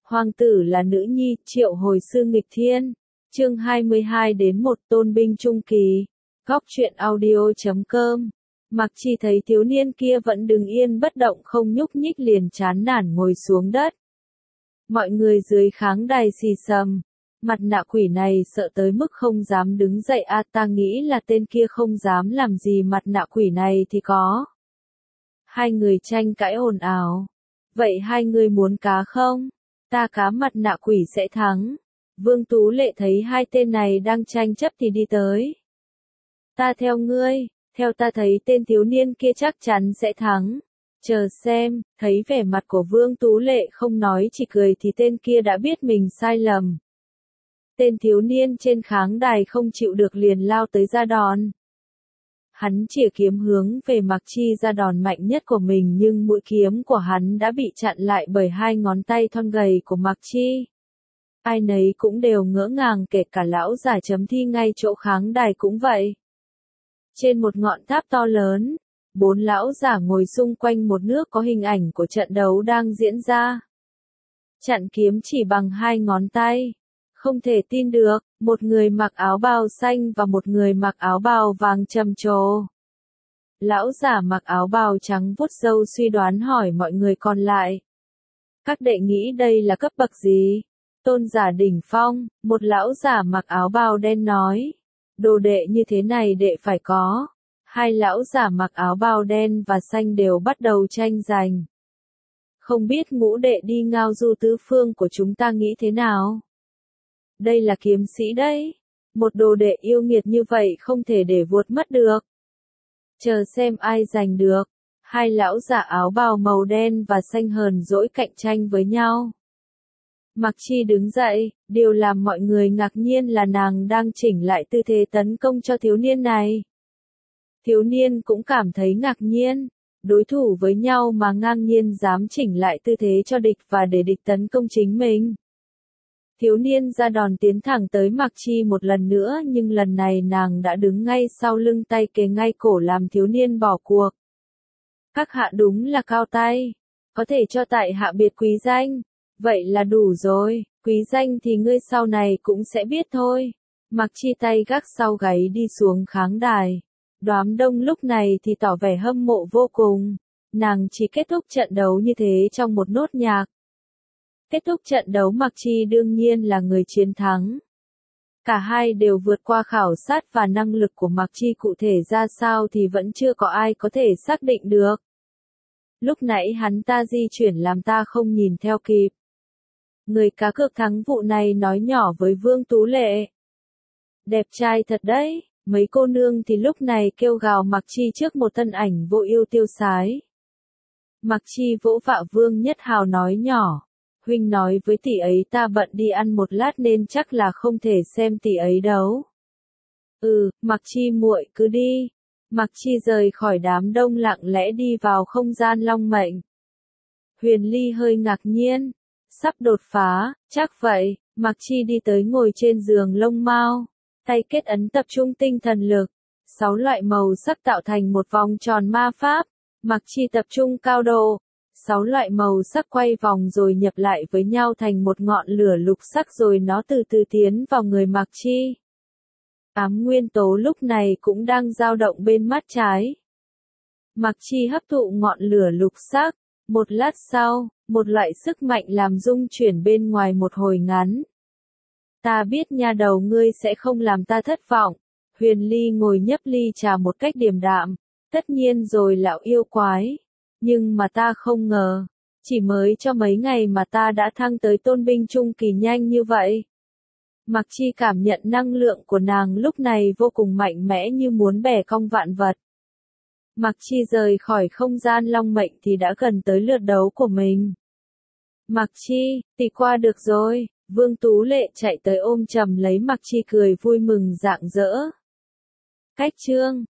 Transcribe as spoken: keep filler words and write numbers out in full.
Hoàng tử là nữ nhi, triệu hồi sư nghịch thiên. Chương hai mươi hai đến một tôn binh trung kỳ. Góc truyện audio chấm com. Mặc Chi thấy thiếu niên kia vẫn đứng yên bất động không nhúc nhích liền chán nản ngồi xuống đất. Mọi người dưới kháng đài xì xầm. Mặt nạ quỷ này sợ tới mức không dám đứng dậy a à, ta nghĩ là tên kia không dám làm gì mặt nạ quỷ này thì có. Hai người tranh cãi ồn ào. Vậy hai người muốn cá không? Ta cá mặt nạ quỷ sẽ thắng. Vương Tú Lệ thấy hai tên này đang tranh chấp thì đi tới. Ta theo ngươi, theo ta thấy tên thiếu niên kia chắc chắn sẽ thắng. Chờ xem, thấy vẻ mặt của Vương Tú Lệ không nói chỉ cười thì tên kia đã biết mình sai lầm. Tên thiếu niên trên kháng đài không chịu được liền lao tới ra đòn. Hắn chĩa kiếm hướng về Mặc Chi ra đòn mạnh nhất của mình nhưng mũi kiếm của hắn đã bị chặn lại bởi hai ngón tay thon gầy của Mặc Chi. Ai nấy cũng đều ngỡ ngàng kể cả lão giả chấm thi ngay chỗ kháng đài cũng vậy. Trên một ngọn tháp to lớn, bốn lão giả ngồi xung quanh một nước có hình ảnh của trận đấu đang diễn ra. Chặn kiếm chỉ bằng hai ngón tay. Không thể tin được, một người mặc áo bào xanh và một người mặc áo bào vàng trầm trồ. Lão giả mặc áo bào trắng vuốt râu suy đoán hỏi mọi người còn lại. Các đệ nghĩ đây là cấp bậc gì? Tôn giả đỉnh phong, một lão giả mặc áo bào đen nói. Đồ đệ như thế này đệ phải có. Hai lão giả mặc áo bào đen và xanh đều bắt đầu tranh giành. Không biết ngũ đệ đi ngao du tứ phương của chúng ta nghĩ thế nào? Đây là kiếm sĩ đấy. Một đồ đệ yêu nghiệt như vậy không thể để vuốt mất được. Chờ xem ai giành được. Hai lão giả áo bào màu đen và xanh hờn dỗi cạnh tranh với nhau. Mặc Chi đứng dậy, điều làm mọi người ngạc nhiên là nàng đang chỉnh lại tư thế tấn công cho thiếu niên này. Thiếu niên cũng cảm thấy ngạc nhiên. Đối thủ với nhau mà ngang nhiên dám chỉnh lại tư thế cho địch và để địch tấn công chính mình. Thiếu niên ra đòn tiến thẳng tới Mặc Chi một lần nữa nhưng lần này nàng đã đứng ngay sau lưng tay kề ngay cổ làm thiếu niên bỏ cuộc. Các hạ đúng là cao tay. Có thể cho tại hạ biệt quý danh. Vậy là đủ rồi, quý danh thì ngươi sau này cũng sẽ biết thôi. Mặc Chi tay gác sau gáy đi xuống kháng đài. Đám đông lúc này thì tỏ vẻ hâm mộ vô cùng. Nàng chỉ kết thúc trận đấu như thế trong một nốt nhạc. Kết thúc trận đấu Mặc Chi đương nhiên là người chiến thắng. Cả hai đều vượt qua khảo sát và năng lực của Mặc Chi cụ thể ra sao thì vẫn chưa có ai có thể xác định được. Lúc nãy hắn ta di chuyển làm ta không nhìn theo kịp. Người cá cược thắng vụ này nói nhỏ với Vương Tú Lệ. Đẹp trai thật đấy, mấy cô nương thì lúc này kêu gào Mặc Chi trước một thân ảnh vô ưu tiêu sái. Mặc Chi vỗ vạ Vương Nhất Hào nói nhỏ. Huynh nói với tỷ ấy ta bận đi ăn một lát nên chắc là không thể xem tỷ ấy đấu. Ừ, Mặc Chi muội cứ đi. Mặc Chi rời khỏi đám đông lặng lẽ đi vào không gian long mệnh. Huyền Ly hơi ngạc nhiên. Sắp đột phá, chắc vậy. Mặc Chi đi tới ngồi trên giường lông mao. Tay kết ấn tập trung tinh thần lực. Sáu loại màu sắc tạo thành một vòng tròn ma pháp. Mặc Chi tập trung cao độ. Sáu loại màu sắc quay vòng rồi nhập lại với nhau thành một ngọn lửa lục sắc rồi nó từ từ tiến vào người Mặc Chi. Ám nguyên tố lúc này cũng đang dao động bên mắt trái. Mặc Chi hấp thụ ngọn lửa lục sắc. Một lát sau, một loại sức mạnh làm rung chuyển bên ngoài một hồi ngắn. Ta biết nha đầu ngươi sẽ không làm ta thất vọng. Huyền Ly ngồi nhấp ly trà một cách điềm đạm. Tất nhiên rồi lão yêu quái. Nhưng mà ta không ngờ, chỉ mới cho mấy ngày mà ta đã thăng tới tôn binh trung kỳ nhanh như vậy. Mặc Chi cảm nhận năng lượng của nàng lúc này vô cùng mạnh mẽ như muốn bẻ cong vạn vật. Mặc Chi rời khỏi không gian long mệnh thì đã gần tới lượt đấu của mình. Mặc Chi, tỷ qua được rồi, Vương Tú Lệ chạy tới ôm chầm lấy Mặc Chi cười vui mừng rạng rỡ. Cách chương